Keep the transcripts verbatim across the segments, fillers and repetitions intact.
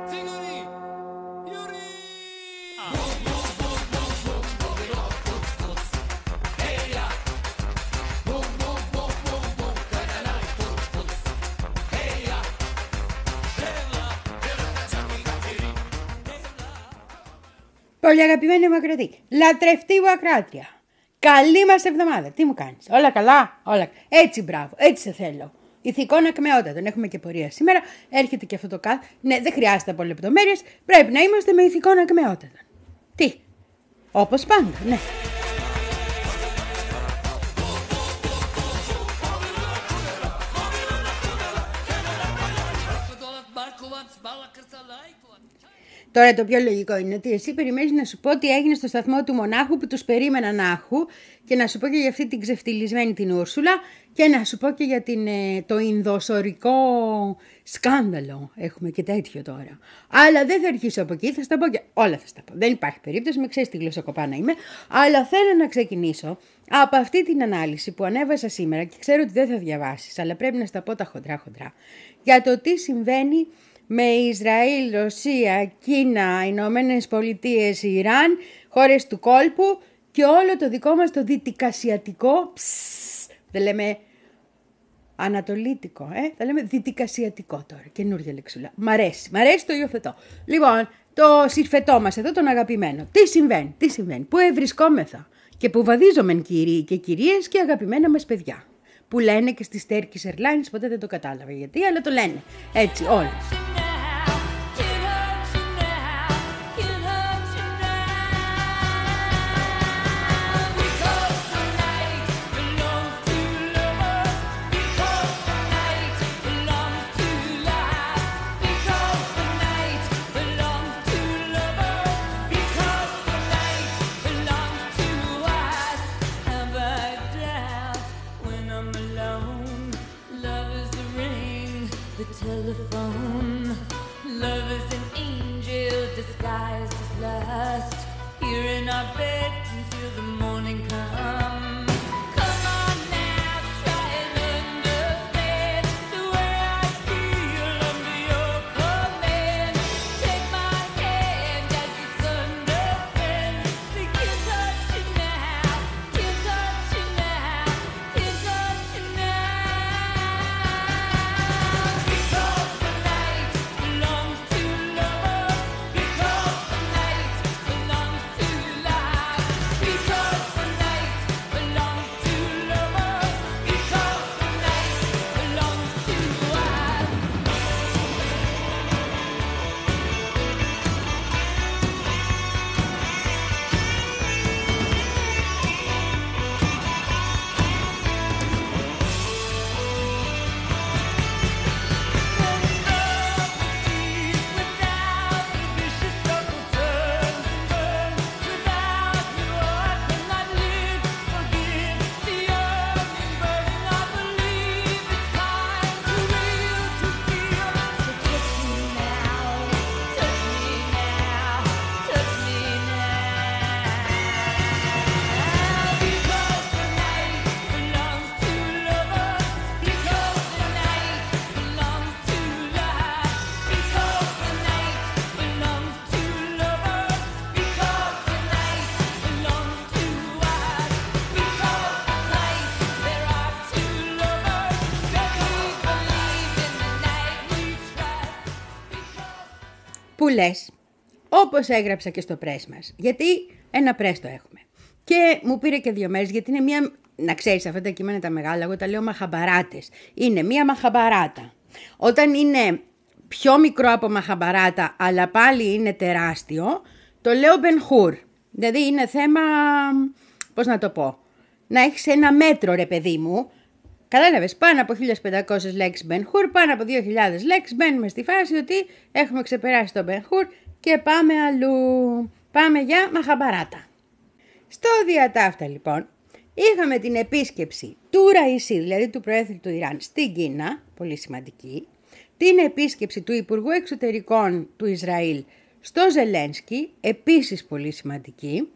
Πολύ αγαπημένη μου ακροατή, λατρευτή μου ακράτρια, καλή μας εβδομάδα. Τι μου κάνεις, όλα καλά, όλα. Έτσι, μπράβο, έτσι σε θέλω. Ηθικών ακμεότατων. Έχουμε και πορεία σήμερα. Έρχεται και αυτό το κάθε. Ναι, δεν χρειάζεται από λεπτομέρειες. Πρέπει να είμαστε με ηθικών ακμεότατων. Τι, όπως πάντα, ναι. Τώρα το πιο λογικό είναι ότι εσύ περιμένεις να σου πω τι έγινε στο σταθμό του Μονάχου που τους περίμενα να άχου και να σου πω και για αυτή την ξεφτυλισμένη την Ούρσουλα και να σου πω και για την, το ινδοσορικό σκάνδαλο. Έχουμε και τέτοιο τώρα. Αλλά δεν θα αρχίσω από εκεί, θα στα πω και όλα θα στα πω. Δεν υπάρχει περίπτωση, με ξέρεις τι γλωσσοκοπά να είμαι. Αλλά θέλω να ξεκινήσω από αυτή την ανάλυση που ανέβασα σήμερα και ξέρω ότι δεν θα διαβάσεις, αλλά πρέπει να στα πω τα χοντρά χοντρά. Για το τι συμβαίνει με Ισραήλ, Ρωσία, Κίνα, Ηνωμένες Πολιτείες, Ιράν, χώρες του κόλπου και όλο το δικό μας το δυτικασιατικό, ψσσ, δεν λέμε ανατολίτικο, ε, θα λέμε δυτικασιατικό τώρα, καινούργια λεξούλα. Μ' αρέσει, μ' αρέσει, το υιοθετώ. Λοιπόν, το συρφετό μας εδώ, τον αγαπημένο. Τι συμβαίνει, τι συμβαίνει, πού ευρισκόμεθα και που βαδίζομεν κύριοι και κυρίες και αγαπημένα μας παιδιά. Που λένε και στις Turkish Airlines, ποτέ δεν το κατάλαβα γιατί, αλλά το λένε έτσι όλοι. Που λες, όπως έγραψα και στο πρέσ μας, γιατί ένα πρέσ το έχουμε. Και μου πήρε και δύο μέρες, γιατί είναι μία, να ξέρεις αυτά τα κείμενα τα μεγάλα, εγώ τα λέω μαχαμπαράτες. Είναι μία μαχαμπαράτα. Όταν είναι πιο μικρό από μαχαμπαράτα, αλλά πάλι είναι τεράστιο, το λέω Μπενχούρ. Δηλαδή είναι θέμα, πώς να το πω, να έχεις ένα μέτρο ρε παιδί μου. Κατάλαβες, πάνω από χίλιες πεντακόσιες λέξεις Μπενχούρ, πάνω από δύο χιλιάδες λέξεις, μπαίνουμε στη φάση ότι έχουμε ξεπεράσει το Μπενχούρ και πάμε αλλού. Πάμε για μαχαμπαράτα. Στο διατάφτα λοιπόν, είχαμε την επίσκεψη του Ραΐσι, δηλαδή του Προέδρου του Ιράν, στην Κίνα, πολύ σημαντική, την επίσκεψη του Υπουργού Εξωτερικών του Ισραήλ στο Ζελένσκι, επίσης πολύ σημαντική,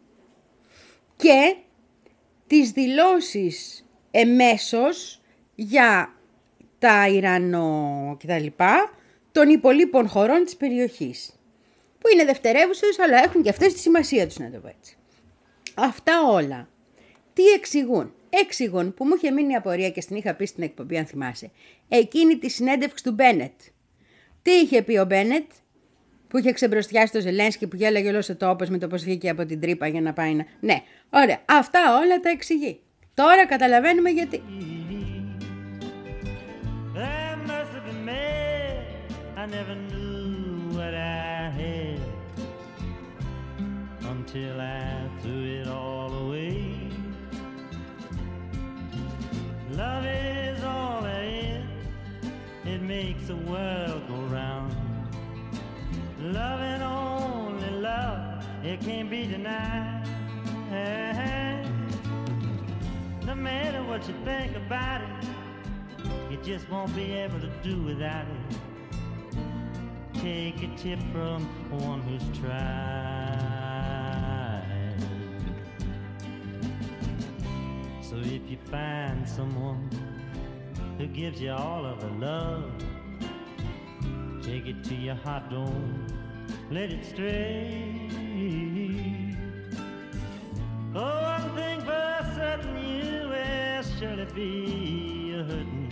και τις δηλώσεις εμέσως για τα Ιρανο και τα λοιπά των υπολείπων χωρών της περιοχής, που είναι δευτερεύουσες, αλλά έχουν και αυτές τη σημασία τους, να το πω έτσι. Αυτά όλα τι εξηγούν? Εξηγούν, που μου είχε μείνει απορία και στην είχα πει στην εκπομπή, αν θυμάσαι, εκείνη τη συνέντευξη του Μπένετ. Τι είχε πει ο Μπένετ, που είχε ξεμπροστιάσει το Ζελένσκι, που γέλαγε όλος ο τόπος με το πως βγήκε από την τρύπα για να πάει να... Ναι, ωραία, αυτά όλα τα εξηγεί. Τώρα καταλαβαίνουμε γιατί. I never knew what I had until I threw it all away. Love is all there is. It makes the world go round. Love and only love, it can't be denied. No matter what you think about it, you just won't be able to do without it. Take a tip from one who's tried. So if you find someone who gives you all of the love, take it to your heart, don't let it stray. Oh, one thing for certain, you will surely be a hurting.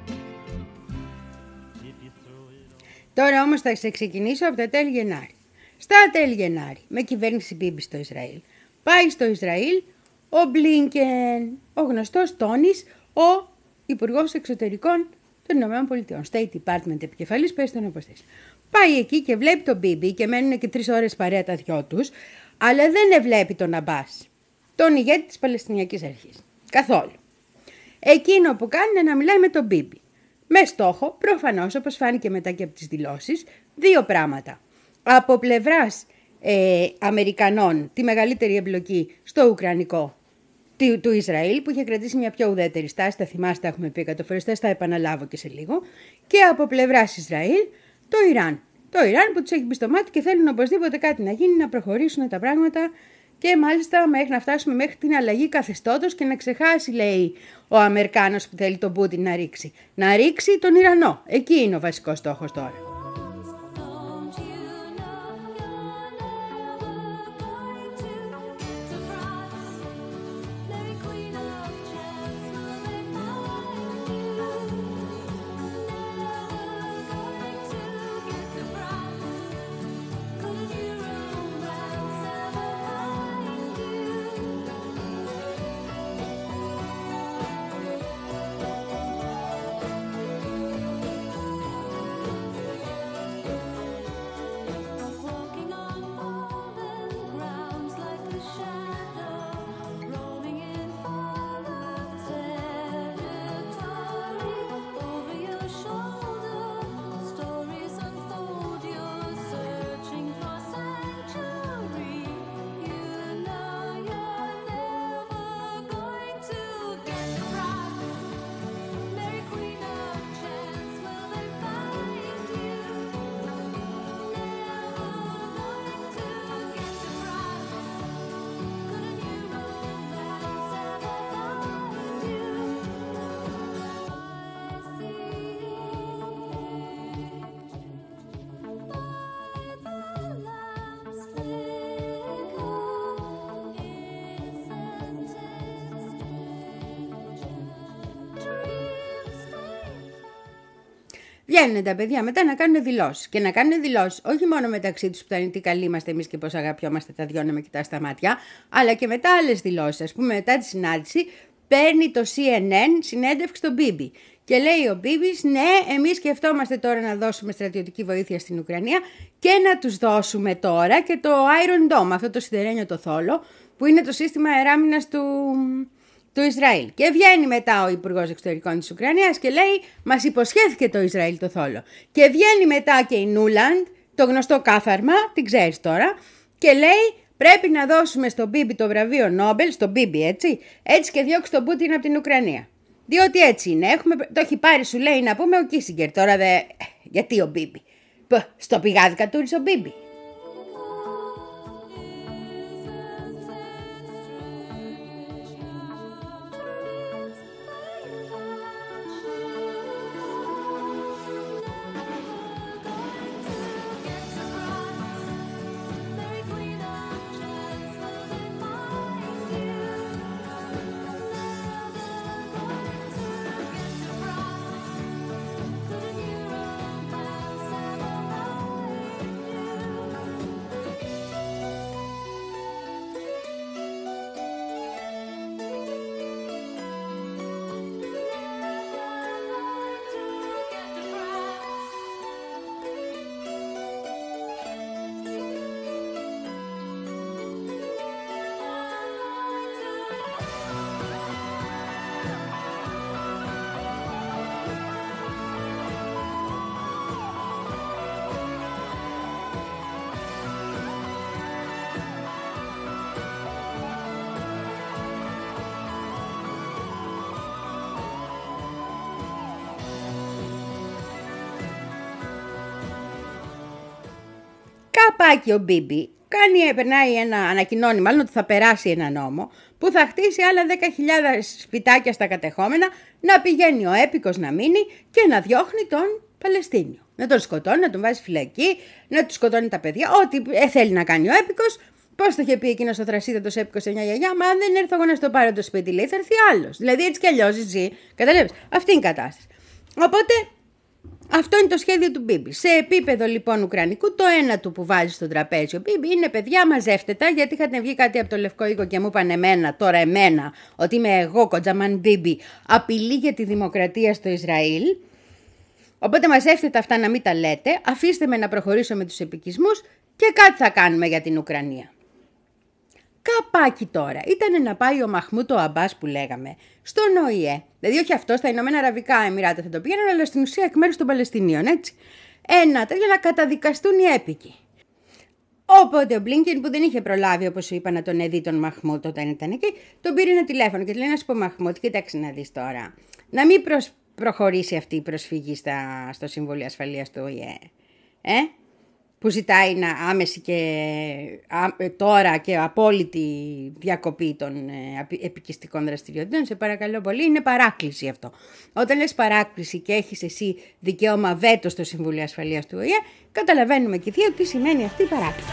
Τώρα όμως θα σε ξεκινήσω από τα τέλη Γενάρη. Στα τέλη Γενάρη, με κυβέρνηση Μπίμπι στο Ισραήλ, πάει στο Ισραήλ ο Μπλίνκεν, ο γνωστός Τόνις, ο Υπουργός Εξωτερικών των Ηνωμένων Πολιτειών, State Department επικεφαλής, πες τον όπως θες. Πάει εκεί και βλέπει τον Μπίμπι και μένουν και τρεις ώρες παρέα τα δυο τους, αλλά δεν βλέπει τον Αμπάς, τον ηγέτη της Παλαιστινιακής Αρχής. Καθόλου. Εκείνο που κάνει είναι να μιλάει με τον Μπίμπι. Με στόχο, προφανώς, όπως φάνηκε μετά και από τις δηλώσεις, δύο πράγματα. Από πλευράς ε, Αμερικανών, τη μεγαλύτερη εμπλοκή στο Ουκρανικό του, του Ισραήλ, που είχε κρατήσει μια πιο ουδέτερη στάση, τα θυμάστε, έχουμε πει εκατό φορές, θα επαναλάβω και σε λίγο, και από πλευράς Ισραήλ, το Ιράν. Το Ιράν που τους έχει μπει στο μάτι και θέλουν οπωσδήποτε κάτι να γίνει, να προχωρήσουν τα πράγματα. Και μάλιστα μέχρι να φτάσουμε μέχρι την αλλαγή καθεστώτος και να ξεχάσει, λέει ο Αμερικάνος που θέλει τον Πούτιν να ρίξει. Να ρίξει τον Ιρανό. Εκεί είναι ο βασικός στόχος τώρα. Βγαίνουν τα παιδιά μετά να κάνουν δηλώσεις. Και να κάνουν δηλώσεις όχι μόνο μεταξύ τους που θα είναι τι καλοί είμαστε εμείς και πώς αγαπιόμαστε τα δυο να με κοιτάς στα μάτια, αλλά και μετά άλλες δηλώσεις. Ας πούμε, μετά τη συνάντηση παίρνει το σι εν εν συνέντευξη στον Μπίμπι. Και λέει ο Μπίμπις, ναι, εμείς σκεφτόμαστε τώρα να δώσουμε στρατιωτική βοήθεια στην Ουκρανία και να τους δώσουμε τώρα και το Iron Dome, αυτό το σιδερένιο το θόλο, που είναι το σύστημα αεράμινας του... του Ισραήλ. Και βγαίνει μετά ο Υπουργός Εξωτερικών της Ουκρανίας και λέει μας υποσχέθηκε το Ισραήλ το θόλο. Και βγαίνει μετά και η Νούλαντ, το γνωστό κάθαρμα, την ξέρεις τώρα, και λέει πρέπει να δώσουμε στον Μπίμπι το βραβείο Νόμπελ, στον Μπίμπι έτσι, έτσι και διώξει τον Πούτιν από την Ουκρανία. Διότι έτσι είναι, έχουμε, το έχει πάρει σου λέει να πούμε ο Κίσιγκερ, τώρα δε, γιατί ο Μπίμπι, στο πηγάδι κατούρισε ο Μπίμπι. Καπάκι ο Μπίμπι κάνει, περνάει ένα, ανακοινώνει μάλλον ότι θα περάσει ένα νόμο που θα χτίσει άλλα δέκα χιλιάδες σπιτάκια στα κατεχόμενα, να πηγαίνει ο έπικος να μείνει και να διώχνει τον Παλαιστίνιο. Να τον σκοτώνει, να τον βάζει φυλακή, να του σκοτώνει τα παιδιά, ό,τι θέλει να κάνει ο έπικος. Πώς το είχε πει εκείνος ο θρασίδατος έπικος σε μια γιαγιά, μα αν δεν έρθω εγώ να στο πάρω το σπίτι, λέει, θα έρθει άλλος. Δηλαδή έτσι κι αλλιώς ζει. Καταλαβαίνεις. Αυτή είναι η κατάσταση. Οπότε αυτό είναι το σχέδιο του Μπίμπι. Σε επίπεδο λοιπόν ουκρανικού, το ένα του που βάζει στο τραπέζι ο Μπίμπι είναι παιδιά, μαζεύτε τα, γιατί είχατε βγει κάτι από το Λευκό Οίκο και μου είπαν εμένα, τώρα εμένα, ότι είμαι εγώ, Κοντζαμάν Μπίμπι, απειλή για τη δημοκρατία στο Ισραήλ. Οπότε μαζεύτε τα αυτά να μην τα λέτε, αφήστε με να προχωρήσω με τους επικισμούς και κάτι θα κάνουμε για την Ουκρανία. Καπάκι τώρα. Ήταν να πάει ο Μαχμούτ ο Αμπάς που λέγαμε στον Ο Η Ε. Δηλαδή, όχι αυτό, στα Ηνωμένα Αραβικά Εμιράτα θα το πήγαιναν, αλλά στην ουσία εκ μέρους των Παλαιστινίων, έτσι. Ένα για να καταδικαστούν οι έπικοι. Οπότε ο Μπλίνκεν, που δεν είχε προλάβει, όπως σου είπα, να τον δει τον Μαχμούτ όταν ήταν εκεί, τον πήρε ένα τηλέφωνο και του λέει: να σου πω, Μαχμούτ, κοίταξε να δεις τώρα. Να μην προσ... προχωρήσει αυτή η προσφυγή στα... στο Συμβούλιο Ασφαλείας του Ο Η Ε. Ε? Που ζητάει να άμεση και α, τώρα και απόλυτη διακοπή των ε, επικιστικών δραστηριοτήτων. Σε παρακαλώ πολύ, είναι παράκληση αυτό. Όταν λες παράκληση και έχεις εσύ δικαίωμα βέτο στο Συμβούλιο Ασφαλείας του Ο Η Ε, καταλαβαίνουμε και δύο τι σημαίνει αυτή η παράκληση.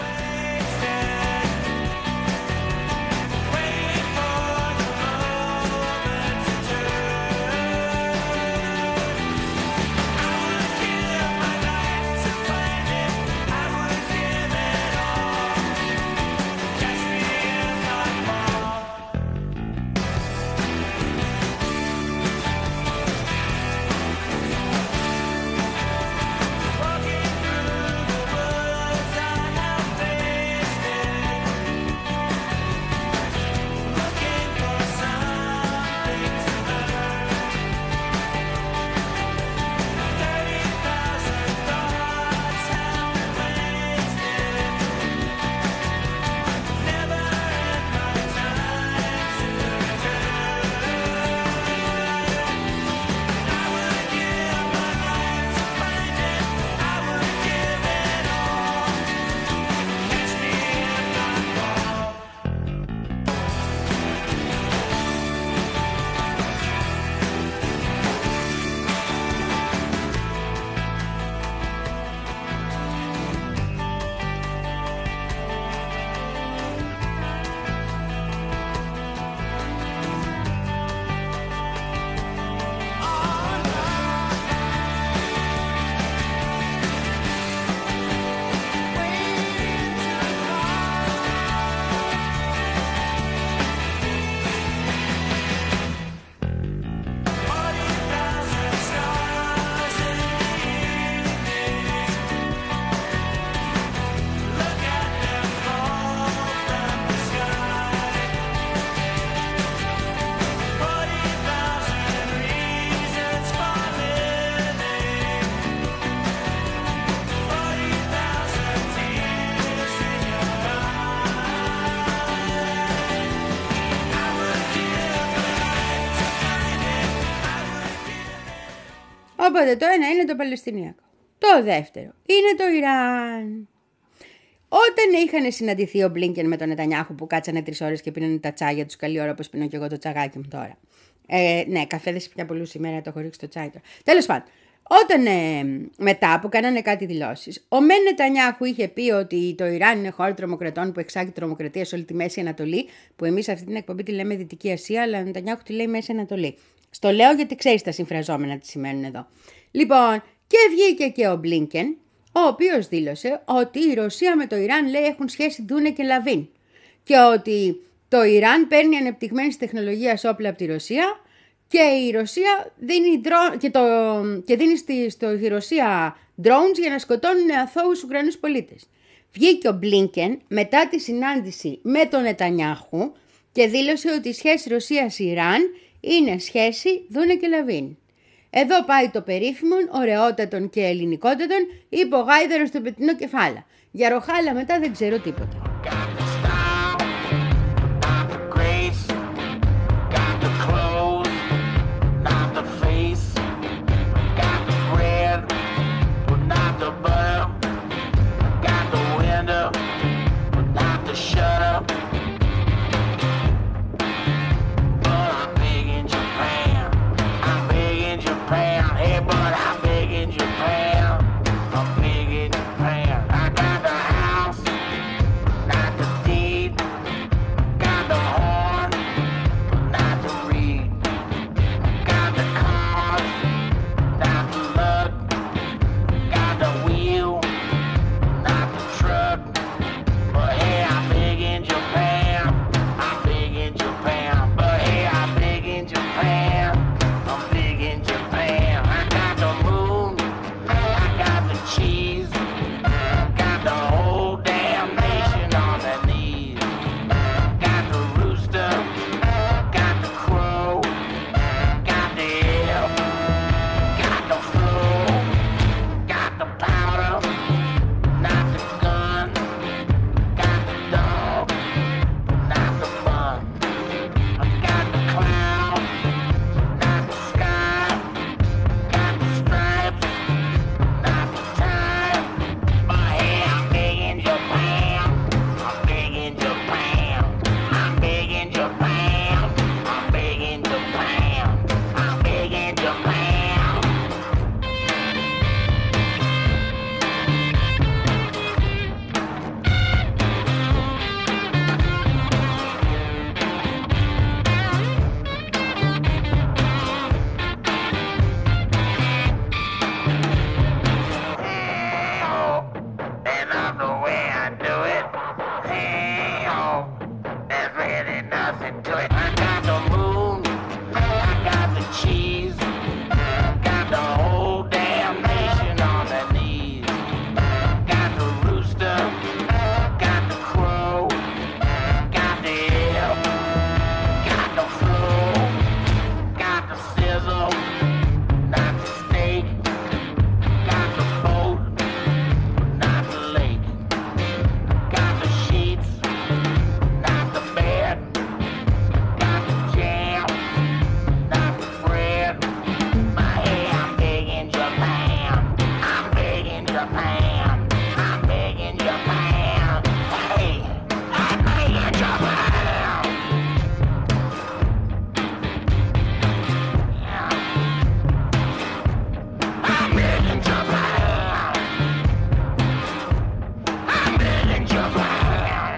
Οπότε το ένα είναι το Παλαιστινιακό. Το δεύτερο είναι το Ιράν. Όταν είχαν συναντηθεί ο Μπλίνκεν με τον Νετανιάχου που κάτσανε τρεις ώρες και πίνανε τα τσάγια τους, καλή ώρα όπως πίνω και εγώ το τσαγάκι μου τώρα. Ε, ναι, καφέ δεν σε πια πολλούς σήμερα, το έχω ρίξει το τσάι τώρα. Τέλος πάντων, όταν ε, μετά που κάνανε κάτι δηλώσεις, ο Μεν Νετανιάχου είχε πει ότι το Ιράν είναι χώρα τρομοκρατών που εξάγει τρομοκρατία σε όλη τη Μέση Ανατολή, που εμείς αυτή την εκπομπή τη λέμε Δυτική Ασία, αλλά ο Νετανιάχου τη λέει Μέση Ανατολή. Στο λέω γιατί ξέρεις τα συμφραζόμενα τι σημαίνουν εδώ. Λοιπόν, και βγήκε και ο Μπλίνκεν, ο οποίος δήλωσε ότι η Ρωσία με το Ιράν, λέει, έχουν σχέση Ντούνε και Λαβίν. Και ότι το Ιράν παίρνει ανεπτυγμένης τεχνολογίας όπλα από τη Ρωσία και η Ρωσία δίνει, δρο... και το... και δίνει στη... στο... η Ρωσία drones για να σκοτώνουν αθώους Ουκρανούς πολίτες. Βγήκε ο Μπλίνκεν μετά τη συνάντηση με τον Νετανιάχου και δήλωσε ότι η σχέση Ρωσίας-Ιράν είναι σχέση Δούνε και Λαβίν. Εδώ πάει το περίφημον, ωραιότατον και ελληνικότατον, είπε ο γάιδαρος στο πετεινό κεφάλα. Για ροχάλα μετά δεν ξέρω τίποτα. Japan. I'm big in Japan. Hey, I'm big in Japan. I'm big in Japan. I'm big in Japan.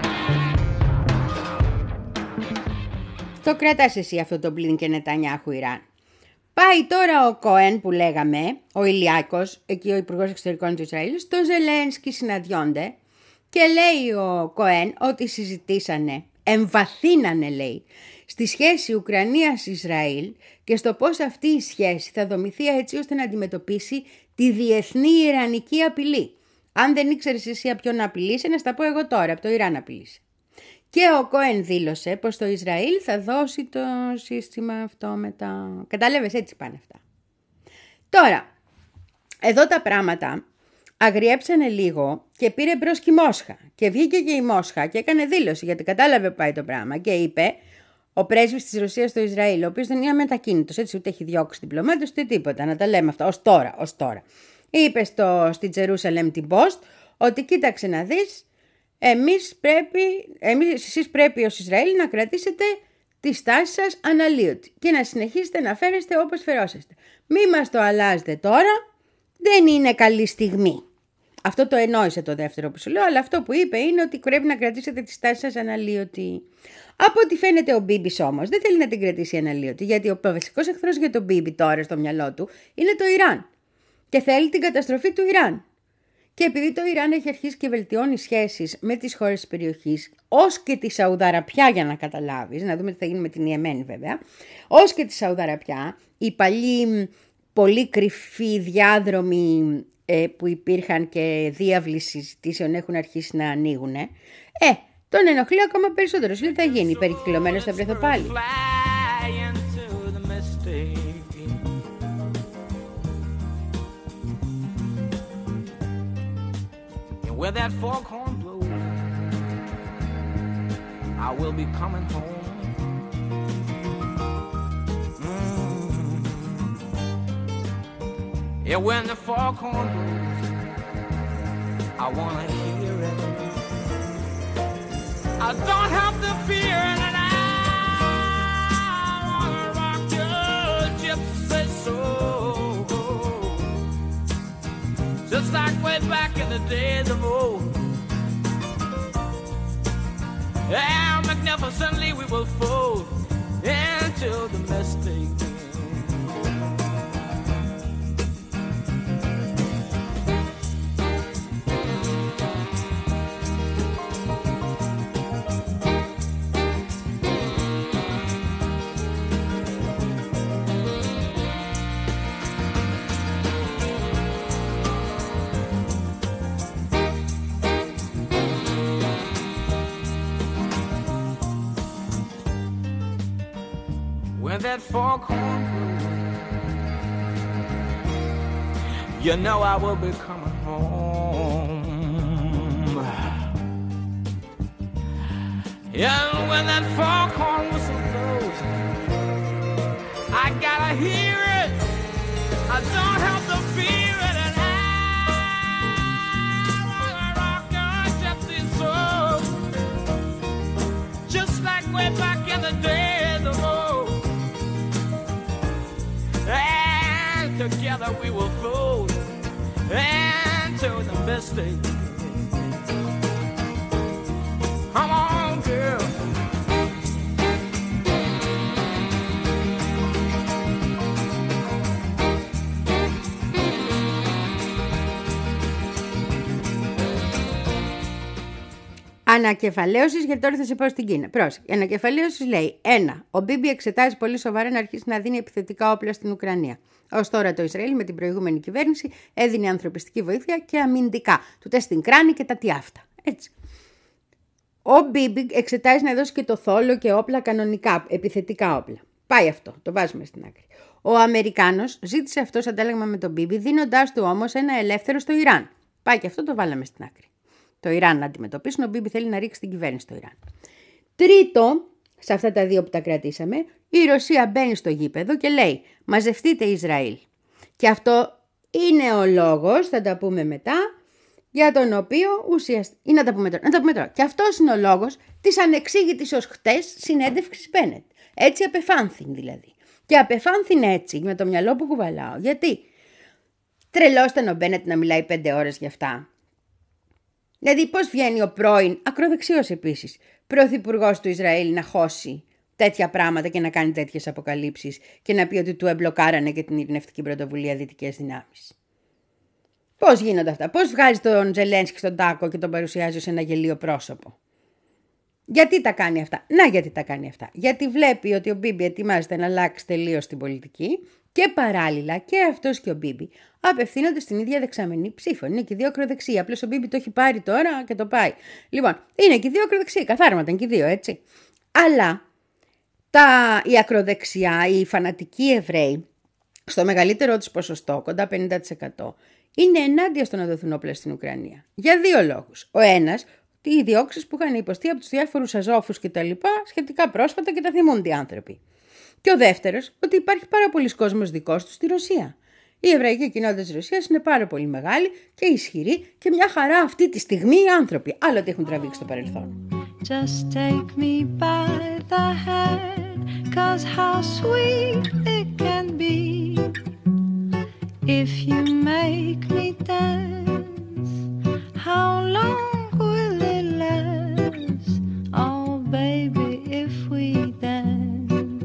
Το κρατάς εσύ αυτό το Μπλίνκεν Νετανιάχου Ιράν. Πάει τώρα ο Κοέν που λέγαμε, ο Ηλιάκος, εκεί ο Υπουργός Εξωτερικών του Ισραήλ, στο Ζελένσκι συναντιόνται και λέει ο Κοέν ότι συζητήσανε, εμβαθύνανε λέει, στη σχέση Ουκρανίας-Ισραήλ και στο πώς αυτή η σχέση θα δομηθεί έτσι ώστε να αντιμετωπίσει τη διεθνή Ιρανική απειλή. Αν δεν ήξερες εσύ από ποιον απειλήσει, να στα πω εγώ τώρα, από το Ιράν απειλήσει. Και ο Κοέν δήλωσε πως το Ισραήλ θα δώσει το σύστημα αυτό μετά. Κατάλαβες, έτσι πάνε αυτά. Τώρα, εδώ τα πράγματα αγριέψανε λίγο και πήρε μπρος και η Μόσχα. Και βγήκε και η Μόσχα και έκανε δήλωση, γιατί κατάλαβε πάει το πράγμα. Και είπε ο πρέσβης της Ρωσίας στο Ισραήλ, ο οποίος δεν είναι αμετακίνητος, έτσι ούτε έχει διώξει διπλωμάτες ούτε τίποτα, να τα λέμε αυτά, ως τώρα, ως τώρα. Είπε στο, στη Τζερούσαλεμ την Post ότι κοίταξε να δεις, Εμείς πρέπει, εμείς, εσείς πρέπει ως Ισραήλ να κρατήσετε τη στάση σας αναλύωτη και να συνεχίσετε να φέρεστε όπως φερόσαστε. Μη μας το αλλάζετε τώρα, δεν είναι καλή στιγμή. Αυτό το εννοήσε το δεύτερο που σου λέω, αλλά αυτό που είπε είναι ότι πρέπει να κρατήσετε τη στάση σας αναλύωτη. Από ό,τι φαίνεται ο Μπίμπης όμως δεν θέλει να την κρατήσει αναλύωτη, γιατί ο βασικός εχθρός για τον Μπίμπη τώρα στο μυαλό του είναι το Ιράν και θέλει την καταστροφή του Ιράν. Και επειδή το Ιράν έχει αρχίσει και βελτιώνει σχέσεις με τις χώρες της περιοχής, ως και τη Σαουδαραπιά για να καταλάβεις, να δούμε τι θα γίνει με την Ιεμένη βέβαια, ως και τη Σαουδαραπιά, οι παλιοί πολύ κρυφοί διάδρομοι ε, που υπήρχαν και διάβλοι συζητήσεων έχουν αρχίσει να ανοίγουν, ε, τον ενοχλεί ακόμα περισσότερο. Σου λέει θα γίνει, περικυκλωμένος θα βρεθώ πάλι. Where that foghorn blows, I will be coming home. Mm-hmm. Yeah, when the foghorn blows, I wanna hear it. I don't have to fear it, and I wanna rock your gypsy soul, just like way back in the days of old. And magnificently we will fold into the mistake. When that foghorn blows, you know I will be coming home. And when that foghorn whistle blows, I gotta hear it. I don't have to fear it, and I wanna rock your gypsy soul, just like way back in the days of old. And together we will fold into the mistake. Come on, girl. Ανακεφαλαίωσης, γιατί τώρα θα σε πάω στην Κίνα. Πρόσεχε. Η ανακεφαλαίωση λέει: ένα. Ο Μπίμπι εξετάζει πολύ σοβαρά να αρχίσει να δίνει επιθετικά όπλα στην Ουκρανία. Ως τώρα το Ισραήλ με την προηγούμενη κυβέρνηση έδινε ανθρωπιστική βοήθεια και αμυντικά. Του τεστ στην κράνη και τα τι αυτά. Έτσι. Ο Μπίμπι εξετάζει να δώσει και το θόλο και όπλα κανονικά, επιθετικά όπλα. Πάει αυτό, το βάζουμε στην άκρη. Ο Αμερικάνος ζήτησε αυτό αντάλλαγμα με τον Μπίμπι, δίνοντάς του όμως ένα ελεύθερο στο Ιράν. Πάει και αυτό, το βάλαμε στην άκρη. Το Ιράν να αντιμετωπίσουν, ο Μπίμπι θέλει να ρίξει την κυβέρνηση στο Ιράν. Τρίτο, σε αυτά τα δύο που τα κρατήσαμε, η Ρωσία μπαίνει στο γήπεδο και λέει μαζευτείτε Ισραήλ. Και αυτό είναι ο λόγος, θα τα πούμε μετά, για τον οποίο ουσιαστικά. Ή να τα πούμε τώρα. Να τα πούμε τώρα. Και αυτός είναι ο λόγος της ανεξήγητης ως χτες συνέντευξης Μπένετ. Έτσι απεφάνθην δηλαδή. Και απεφάνθην έτσι με το μυαλό που κουβαλάω. Γιατί τρελός ήταν ο Μπένετ να μιλάει πέντε ώρες γι' αυτά. Δηλαδή πώς βγαίνει ο πρώην, ακροδεξιός επίσης, πρωθυπουργός του Ισραήλ να χώσει τέτοια πράγματα και να κάνει τέτοιες αποκαλύψεις και να πει ότι του εμπλοκάρανε και την ειρηνευτική πρωτοβουλία δυτικές δυνάμεις. Πώς γίνονται αυτά, πώς βγάζει τον Ζελένσκι στον τάκο και τον παρουσιάζει ως ένα γελίο πρόσωπο. Γιατί τα κάνει αυτά, να γιατί τα κάνει αυτά. Γιατί βλέπει ότι ο Μπίμπι ετοιμάζεται να αλλάξει τελείως την πολιτική και παράλληλα και αυτός και ο Μπίμπι απευθύνονται στην ίδια δεξαμενή ψήφο. Είναι και οι δύο ακροδεξιοί. Απλώς ο Μπίμπι το έχει πάρει τώρα και το πάει. Λοιπόν, είναι και οι δύο ακροδεξιοί. Καθάρματα είναι και οι δύο, έτσι. Αλλά τα, η ακροδεξιά, οι φανατικοί Εβραίοι, στο μεγαλύτερο τους ποσοστό, κοντά πενήντα τοις εκατό, είναι ενάντια στο να δοθούν όπλα στην Ουκρανία. Για δύο λόγους. Ο ένας, οι διώξεις που είχαν υποστεί από τους διάφορους αζόφους και τα λοιπά, σχετικά πρόσφατα και τα θυμούνται οι άνθρωποι. Και ο δεύτερος, ότι υπάρχει πάρα πολλοί κόσμος δικός τους στη Ρωσία. Η εβραϊκή κοινότητα της Ρωσίας είναι πάρα πολύ μεγάλη και ισχυρή και μια χαρά αυτή τη στιγμή οι άνθρωποι. Άλλο τι έχουν τραβήξει στο παρελθόν. Just take me by the hand, 'cause how sweet it can be if you make me dance. How long will it last? Oh baby, if we dance.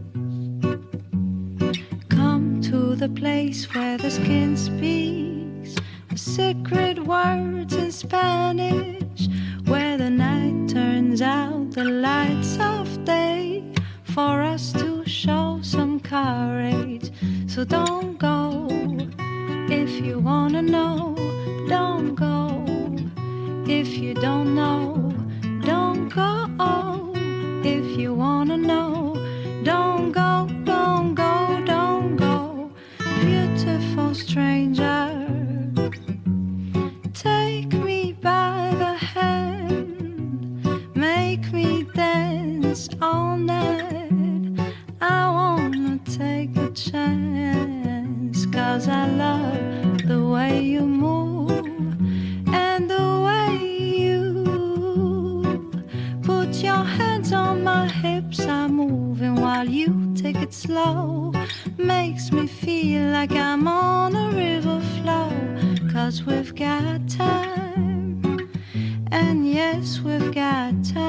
Come to the place where the skin speaks the secret words in Spanish, where the night turns out the lights of day for us to show some courage. So don't go if you wanna know, don't go if you don't know, don't go if you wanna know, don't go, don't go, don't go, beautiful stranger, take me by the hand, make me dance all night. I wanna take a chance, 'cause I love the way you move and the way you put your hands on my hips. I'm moving while you take it slow, makes me feel like I'm on a river flow. 'Cause we've got time, and yes, we've got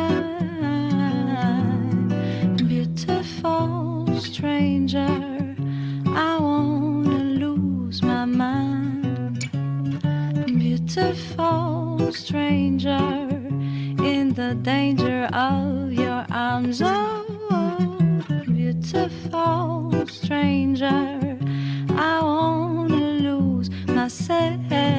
time. Beautiful stranger, I wanna lose my mind. Beautiful stranger, in the danger of your arms. Oh, beautiful stranger, I wanna lose myself.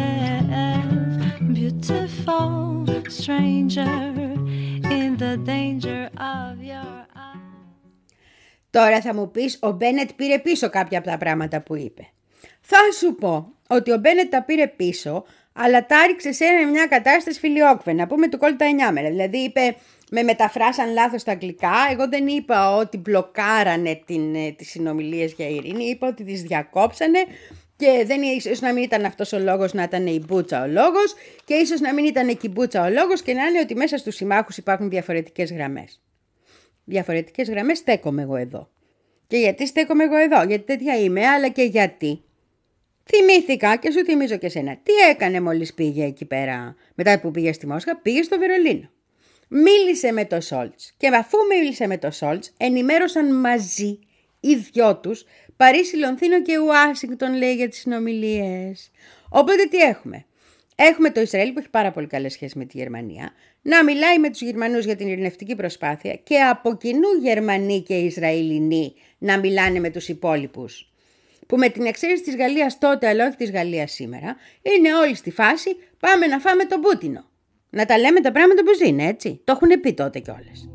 Beautiful stranger, in the danger of your arms. Τώρα θα μου πεις, ο Μπένετ πήρε πίσω κάποια από τα πράγματα που είπε. Θα σου πω ότι ο Μπένετ τα πήρε πίσω, αλλά τα ρίξε σε μια κατάσταση φιλιόκβε, να πούμε του κόλλητα εννιά μέρα. Δηλαδή είπε, με μεταφράσαν λάθος στα αγγλικά, εγώ δεν είπα ότι μπλοκάρανε την, τις συνομιλίες για ειρήνη, είπα ότι τις διακόψανε και δεν, ίσως να μην ήταν αυτός ο λόγος, να ήταν η Μπούτσα ο λόγος και ίσως να μην ήταν και η Μπούτσα ο λόγος και να είναι ότι μέσα στους συμμάχους υπάρχουν διαφορετικές γραμμές. Διαφορετικές γραμμές στέκομαι εγώ εδώ. Και γιατί στέκομαι εγώ εδώ, γιατί τέτοια είμαι, αλλά και γιατί θυμήθηκα και σου θυμίζω και σένα. Τι έκανε μόλις πήγε εκεί πέρα, μετά που πήγε στη Μόσχα, πήγε στο Βερολίνο. Μίλησε με το Σόλτς και αφού μίλησε με το Σόλτς, ενημέρωσαν μαζί οι δυο τους Παρίσι, Λονδίνο και Ουάσιγκτον, λέει, για τις συνομιλίες. Οπότε τι έχουμε. Έχουμε το Ισραήλ που έχει πάρα πολύ καλές σχέσεις με τη Γερμανία, να μιλάει με τους Γερμανούς για την ειρηνευτική προσπάθεια και από κοινού Γερμανοί και Ισραηλινοί να μιλάνε με τους υπόλοιπους. Που με την εξαίρεση της Γαλλίας τότε, αλλά όχι της Γαλλίας σήμερα, είναι όλοι στη φάση πάμε να φάμε τον Πούτινο. Να τα λέμε τα πράγματα όπως είναι, έτσι. Το έχουν πει τότε κιόλας.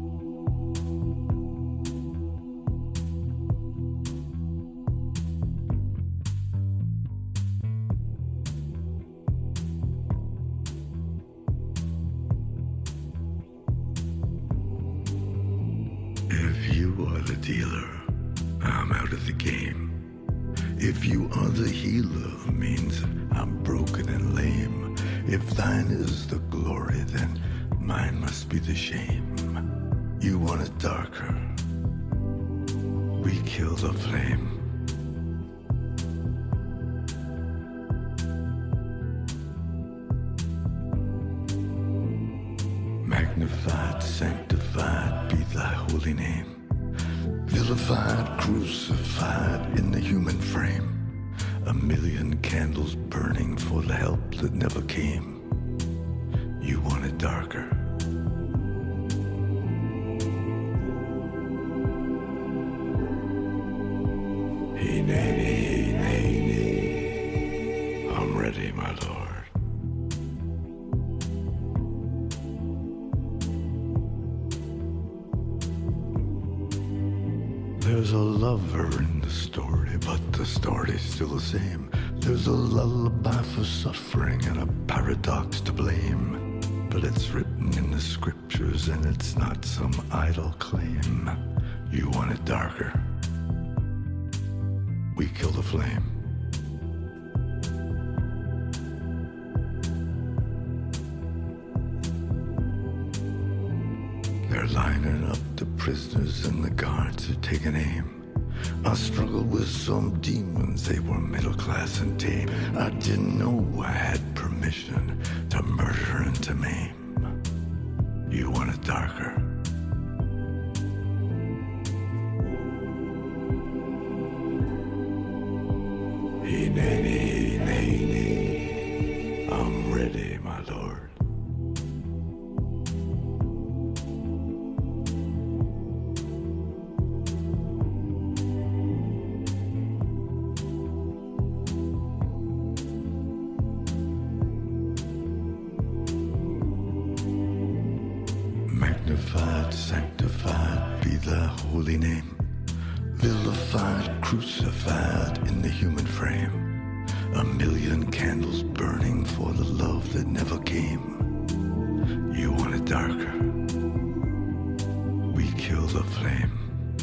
If you are the dealer, I'm out of the game. If you are the healer, means I'm broken and lame. If thine is the glory, then mine must be the shame. You want it darker, we kill the flame. Magnified, sanctified be thy holy name. Vilified, crucified in the human frame. A million candles burning for the help that never came. You want it darker. Hey, nay, nay, nay, nay. I'm ready, my lord. There's a lover in the story, but the story's still the same. There's a lullaby for suffering and a paradox to blame. But it's written in the scriptures and it's not some idle claim. You want it darker, we kill the flame. They're lining up the prisoners and the guards are taking aim. I struggled with some demons, they were middle class and tame. I didn't know I had permission to murder and to maim. You want it darker, hey, nay, nay, nay, nay. I'm ready, my lord. Magnified, sanctified be thy holy name. Vilified, crucified in the human frame. A million candles burning for the love that never came. You want it darker, we kill the flame.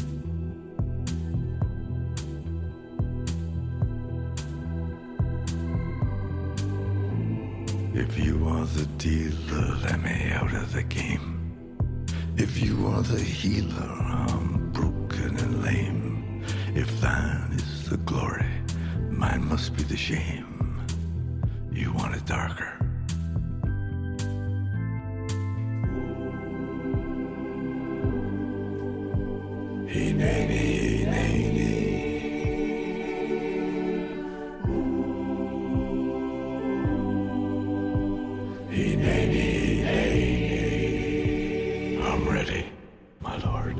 If you are the dealer, let me out of the game. If you are the healer, I'm broken and lame. If thine is the glory, mine must be the shame. You want it darker, hey, nay, nay, nay, nay. Hey, nay, nay, nay, nay. I'm ready, my lord.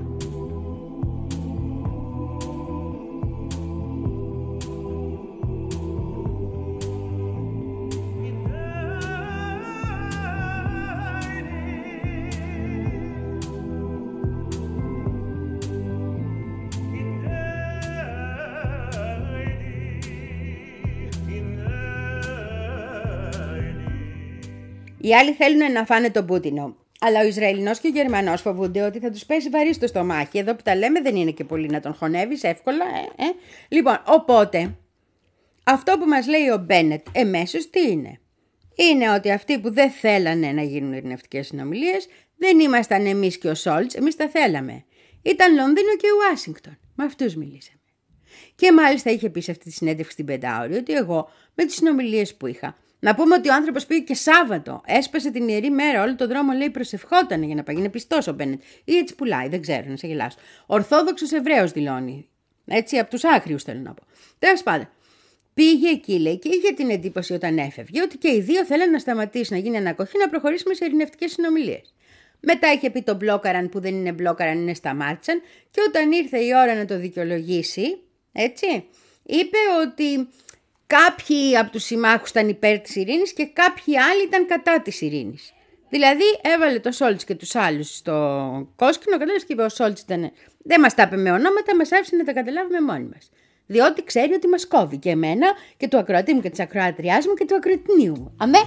Οι άλλοι θέλουν να φάνε τον Πούτινο. Αλλά ο Ισραηλινός και ο Γερμανός φοβούνται ότι θα τους πέσει βαρύ στο στομάχι. Εδώ που τα λέμε δεν είναι και πολύ να τον χωνεύεις εύκολα. Ε, ε. Λοιπόν, οπότε, αυτό που μας λέει ο Μπένετ εμέσως τι είναι. Είναι ότι αυτοί που δεν θέλανε να γίνουν ειρηνευτικές συνομιλίες δεν ήμασταν εμείς και ο Σόλτς, εμείς τα θέλαμε. Ήταν Λονδίνο και Ουάσιγκτον. Με αυτούς μιλήσαμε. Και μάλιστα είχε πει σε αυτή τη συνέντευξη στην Πεντάωρη ότι εγώ με τις συνομιλίες που είχα. Να πούμε ότι ο άνθρωπος πήγε και Σάββατο, έσπασε την ιερή μέρα, όλο τον δρόμο λέει προσευχότανε για να πάει. Είναι πιστός ο Μπένετ. Ή έτσι πουλάει, δεν ξέρω, να σε γελάσω. Ορθόδοξος Εβραίος δηλώνει. Έτσι, από τους άγριους θέλω να πω. Τέλος πάντων, πήγε εκεί, λέει, και είχε την εντύπωση όταν έφευγε ότι και οι δύο θέλουν να σταματήσει να γίνει ανακοχή, να προχωρήσουμε σε ειρηνευτικές συνομιλίες. Μετά είχε πει τον μπλόκαραν που δεν είναι μπλόκαραν, είναι σταμάτησαν. Και όταν ήρθε η ώρα να το δικαιολογήσει, έτσι, είπε ότι κάποιοι από τους συμμάχους ήταν υπέρ της ειρήνης και κάποιοι άλλοι ήταν κατά της ειρήνης. Δηλαδή έβαλε το Σόλτς και τους άλλους στο κόσκινο, κατάλαβες, και είπε ο Σόλτς ήταν, δεν μας τα είπε με ονόματα, μας άφησε να τα καταλάβουμε μόνοι μας. Διότι ξέρει ότι μας κόβει και εμένα και του ακροατή μου και της ακροατριάς μου και του ακροατινίου μου. Αμέ!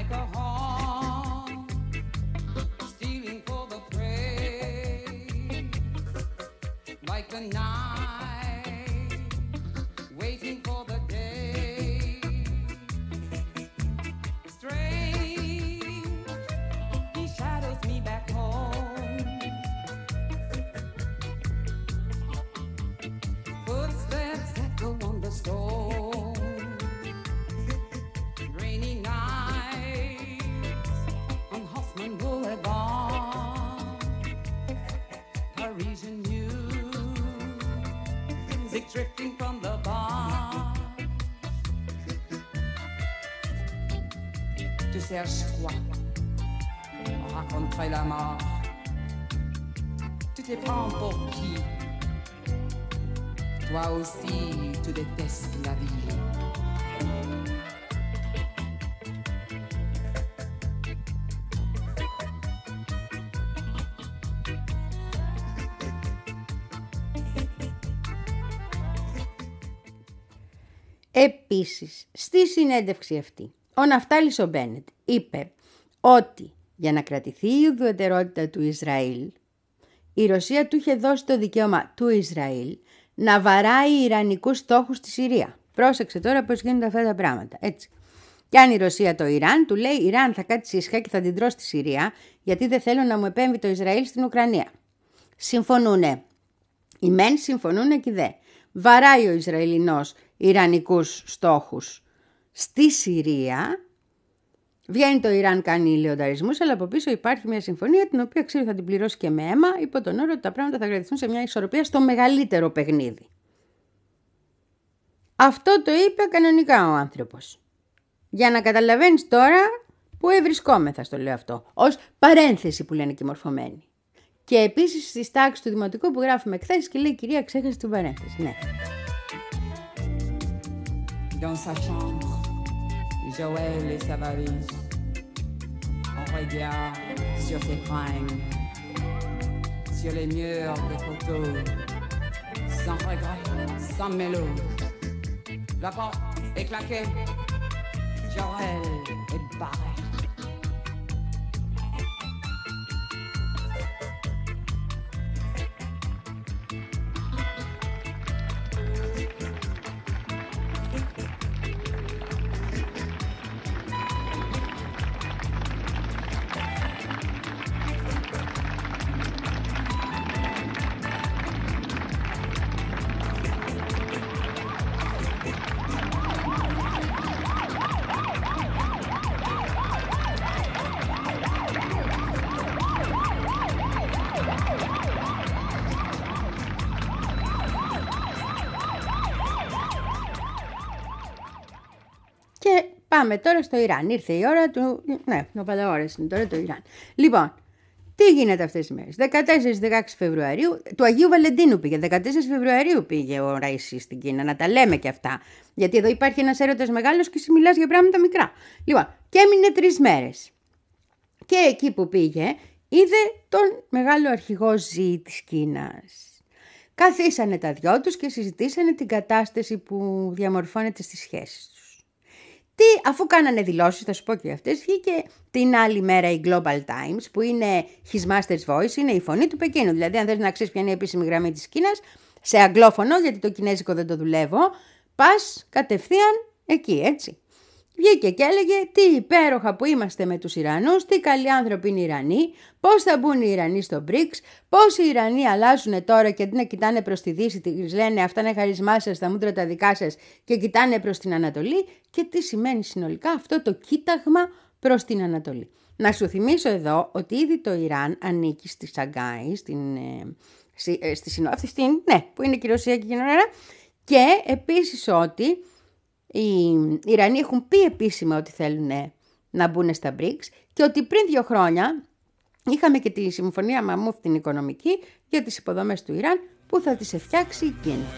like a hawk, stealing for the prey, like the night, waiting for the day. Strange, he shadows me back home. Footsteps echo on the stone. Rainy nights on Hoffman Boulevard. Parisian music drifting from the bar. Tu cherches quoi? Raconterai la mort. Tu te prends pour qui? Toi aussi, tu détestes la vie. Επίσης, στη συνέντευξη αυτή, ο Ναφτάλης ο Μπένετ είπε ότι για να κρατηθεί η ουδετερότητα του Ισραήλ, η Ρωσία του είχε δώσει το δικαίωμα του Ισραήλ να βαράει ιρανικούς στόχους στη Συρία. Πρόσεξε τώρα πώς γίνονται αυτά τα πράγματα, έτσι. Και αν η Ρωσία το Ιράν, του λέει Ιράν θα κάτσει ήσυχα και θα την τρώσει στη Συρία, γιατί δεν θέλω να μου επέμβει το Ισραήλ στην Ουκρανία. Συμφωνούνε. Οι μεν συμφωνούν και οι δε. Βαράει ο Ισραηλινός ιρανικούς στόχους στη Συρία. Βγαίνει το Ιράν, κάνει λεονταρισμούς, αλλά από πίσω υπάρχει μια συμφωνία την οποία ξέρει θα την πληρώσει και με αίμα, υπό τον όρο ότι τα πράγματα θα κρατηθούν σε μια ισορροπία στο μεγαλύτερο παιχνίδι. Αυτό το είπε κανονικά ο άνθρωπος. Για να καταλαβαίνεις τώρα που ευρισκόμεθα, στο λέω αυτό, ως παρένθεση που λένε και οι μορφωμένοι. Και επίσης στις τάξεις του Δημοτικού που γράφουμε εκθέσεις και λέει κυρία ξέχασε την παρένθεση. Ναι. Dans sa chambre, Joël et sa valise. On regarde sur ses fringues, sur les murs des photos, sans regret, sans mélo. La porte est claquée, Joël est barré. Πάμε τώρα στο Ιράν. Ήρθε η ώρα του... Ναι, νοπαλα ώρες είναι τώρα το Ιράν. Λοιπόν, τι γίνεται αυτές τις μέρες. δεκατέσσερις δεκαέξι Φεβρουαρίου, του Αγίου Βαλεντίνου πήγε. δεκατέσσερις Φεβρουαρίου πήγε ο Ραΐσι στην Κίνα. Να τα λέμε και αυτά. Γιατί εδώ υπάρχει ένας έρωτας μεγάλος και εσύ μιλάς για πράγματα μικρά. Λοιπόν, και έμεινε τρεις μέρες. Και εκεί που πήγε, είδε τον μεγάλο αρχηγό Ζι της Κίνας. Καθίσανε τα δυο τους και συζητήσανε την κατάσταση που διαμορφώνεται στις σχέσεις τους. Τι, αφού κάνανε δηλώσεις, θα σου πω και αυτές, βγήκε την άλλη μέρα η Global Times, που είναι His Master's Voice, είναι η φωνή του Πεκίνου. Δηλαδή, αν θες να ξέρεις ποια είναι η επίσημη γραμμή της Κίνας, σε αγγλόφωνο, γιατί το κινέζικο δεν το δουλεύω, πας κατευθείαν εκεί, έτσι. Βγήκε και έλεγε τι υπέροχα που είμαστε με τους Ιρανούς, τι καλοί άνθρωποι είναι οι Ιρανοί, πώς θα μπουν οι Ιρανοί στο μπρικς, πώς οι Ιρανοί αλλάζουν τώρα και αντί να κοιτάνε προς τη Δύση, τις λένε αυτά είναι χαρισμά σας, τα μούτρα τα δικά σας και κοιτάνε προς την Ανατολή και τι σημαίνει συνολικά αυτό το κοίταγμα προς την Ανατολή. Να σου θυμίσω εδώ ότι ήδη το Ιράν ανήκει στη Σαγκάη, στην, ε, στη, ε, στη συνόφθη, στην, ναι, που είναι και η Ρωσία και η Κίνα, και επίσης ότι οι Ιρανοί έχουν πει επίσημα ότι θέλουν να μπουν στα μπρικς και ότι πριν δύο χρόνια είχαμε και τη συμφωνία Μαμούθ την οικονομική για τις υποδομές του Ιράν που θα τις φτιάξει η Κίνα.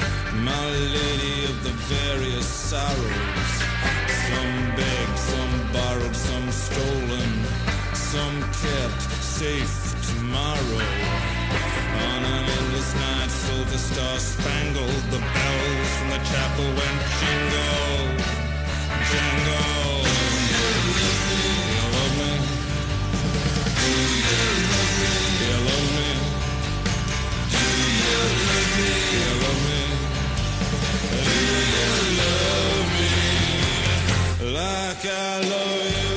My lady of the various sorrows, some beg, some borrowed, some stolen, some kept safe tomorrow. On an endless night, silver star spangled, the bells from the chapel went jingle, jangle. You love me? Do you love me? You love me? Do you love me? You love me? Do you love me like I love you?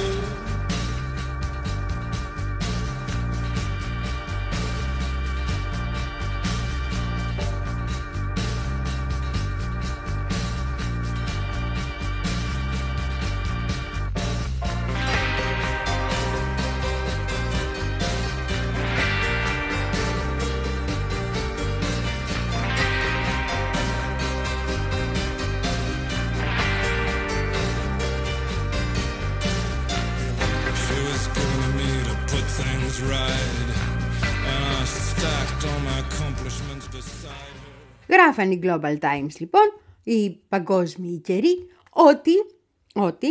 Γράφαν οι Global Times λοιπόν, οι παγκόσμιοι καιροί, ότι, ότι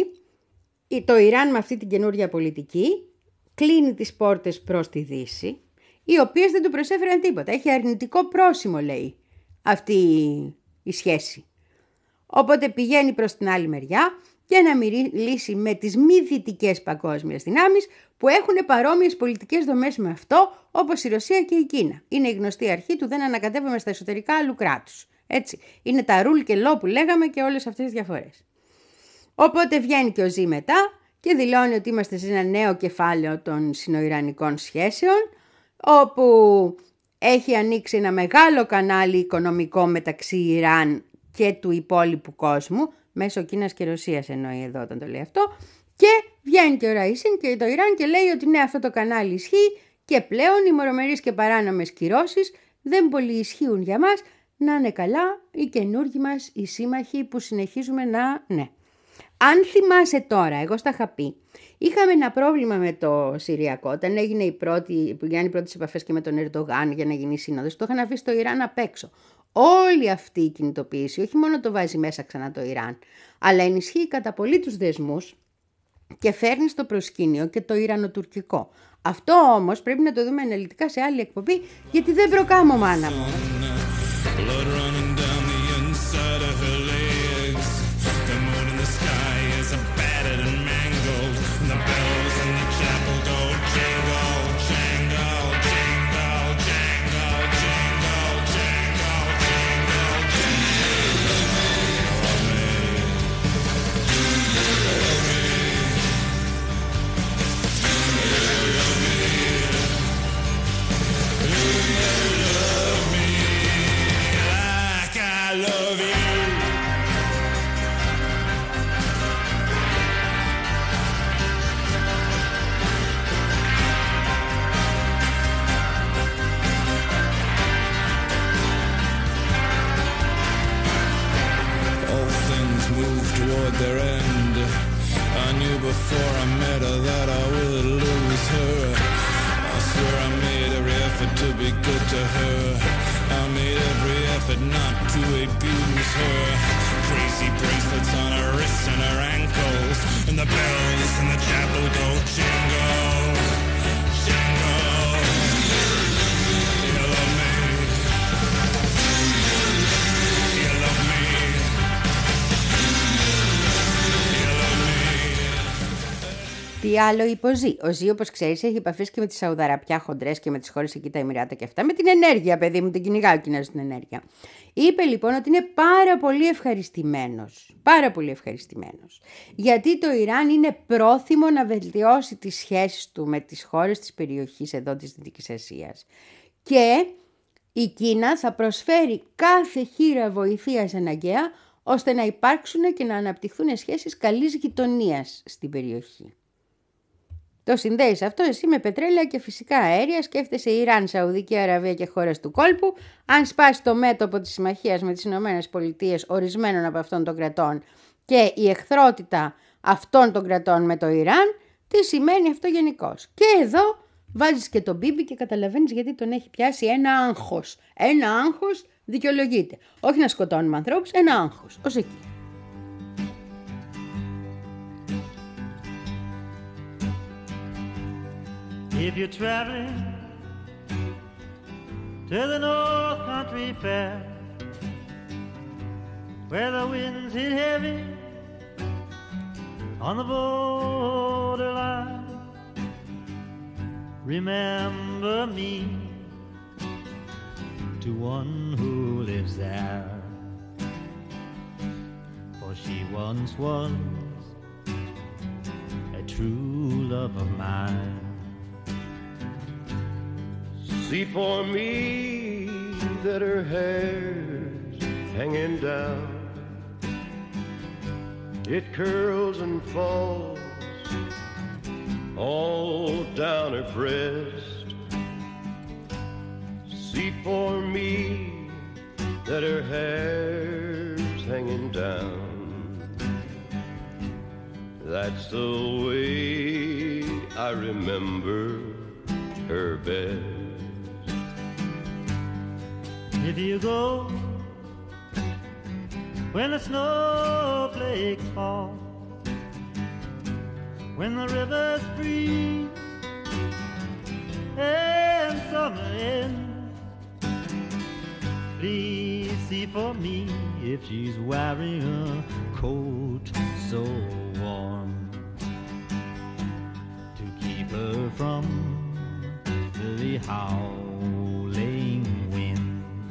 το Ιράν με αυτή την καινούργια πολιτική κλείνει τις πόρτες προς τη Δύση, οι οποίες δεν του προσέφεραν τίποτα. Έχει αρνητικό πρόσημο, λέει, αυτή η σχέση. Οπότε πηγαίνει προς την άλλη μεριά για να μιλήσει με τις μη δυτικές παγκόσμιες δυνάμεις που έχουν παρόμοιες πολιτικές δομές με αυτό, όπως η Ρωσία και η Κίνα. Είναι η γνωστή αρχή του δεν ανακατεύουμε στα εσωτερικά άλλου κράτους. Έτσι. Είναι τα ρουλ και λό που λέγαμε και όλες αυτές τις διαφορές. Οπότε βγαίνει και ο Ζή μετά και δηλώνει ότι είμαστε σε ένα νέο κεφάλαιο των συνοϊρανικών σχέσεων, όπου έχει ανοίξει ένα μεγάλο κανάλι οικονομικό μεταξύ Ιράν και του υπόλοιπου κόσμου, μέσω Κίνας και Ρωσίας εννοεί εδώ όταν το λέει αυτό, και βγαίνει και ο Ραΐσιν και το Ιράν και λέει ότι ναι, αυτό το κανάλι ισχύει και πλέον οι μορομερείς και παράνομες κυρώσεις δεν πολύ ισχύουν για μας, να είναι καλά οι καινούργοι μας οι σύμμαχοι που συνεχίζουμε να... ναι. Αν θυμάσαι τώρα, εγώ στα είχα πει, είχαμε ένα πρόβλημα με το Συριακό, όταν έγινε η πρώτη, που γίνανε οι πρώτες επαφές και με τον Ερντογάν για να γίνει η σύνοδος, το είχαν αφήσει το Ιράν απ' έξω. Όλη αυτή η κινητοποίηση, όχι μόνο το βάζει μέσα ξανά το Ιράν, αλλά ενισχύει κατά πολύ τους δεσμούς και φέρνει στο προσκήνιο και το Ιρανοτουρκικό. Αυτό όμως πρέπει να το δούμε αναλυτικά σε άλλη εκπομπή, γιατί δεν προκάμω, μάνα μου. Their end. I knew before I met her that I would lose her. I swear I made every effort to be good to her. I made every effort not to abuse her. Crazy bracelets on her wrists and her ankles, and the bells in the chapel go jingle, jingle. You love me. You love me. Τι άλλο είπε ο Ζή. Ο Ζή, όπως ξέρεις, έχει επαφές και με τη Σαουδαραπιά χοντρές και με τις χώρες εκεί, τα Εμιράτα και αυτά, με την ενέργεια, παιδί μου, την κυνηγάει ο Κινέζος την ενέργεια. Είπε λοιπόν ότι είναι πάρα πολύ ευχαριστημένος, πάρα πολύ ευχαριστημένος, γιατί το Ιράν είναι πρόθυμο να βελτιώσει τις σχέσεις του με τις χώρες της περιοχής εδώ της Δυτικής Ασίας. Και η Κίνα θα προσφέρει κάθε χείρα βοηθείας αναγκαία, ώστε να υπάρξουν και να αναπτυχθούν σχέσεις καλής γειτονίας στην περιοχή. Το συνδέεις αυτό εσύ με πετρέλαια και φυσικά αέρια, σκέφτεσαι Ιράν, Σαουδική Αραβία και χώρες του κόλπου. Αν σπάσει το μέτωπο της συμμαχίας με τις Ηνωμένες Πολιτείες ορισμένων από αυτών των κρατών και η εχθρότητα αυτών των κρατών με το Ιράν, τι σημαίνει αυτό γενικώς. Και εδώ βάζεις και τον Μπίμπι και καταλαβαίνεις γιατί τον έχει πιάσει ένα άγχος. Ένα άγχος δικαιολογείται. Όχι να σκοτώνουμε ανθρώπους, ένα άγχος. Ως εκεί. If you're traveling to the North Country Fair, where the winds hit heavy on the borderline, remember me to one who lives there, for she once was a true love of mine. See for me that her hair's hanging down, it curls and falls all down her breast. See for me that her hair's hanging down, that's the way I remember her best. If you go when the snowflakes fall, when the rivers freeze and summer ends, please see for me if she's wearing a coat so warm to keep her from the howling wind.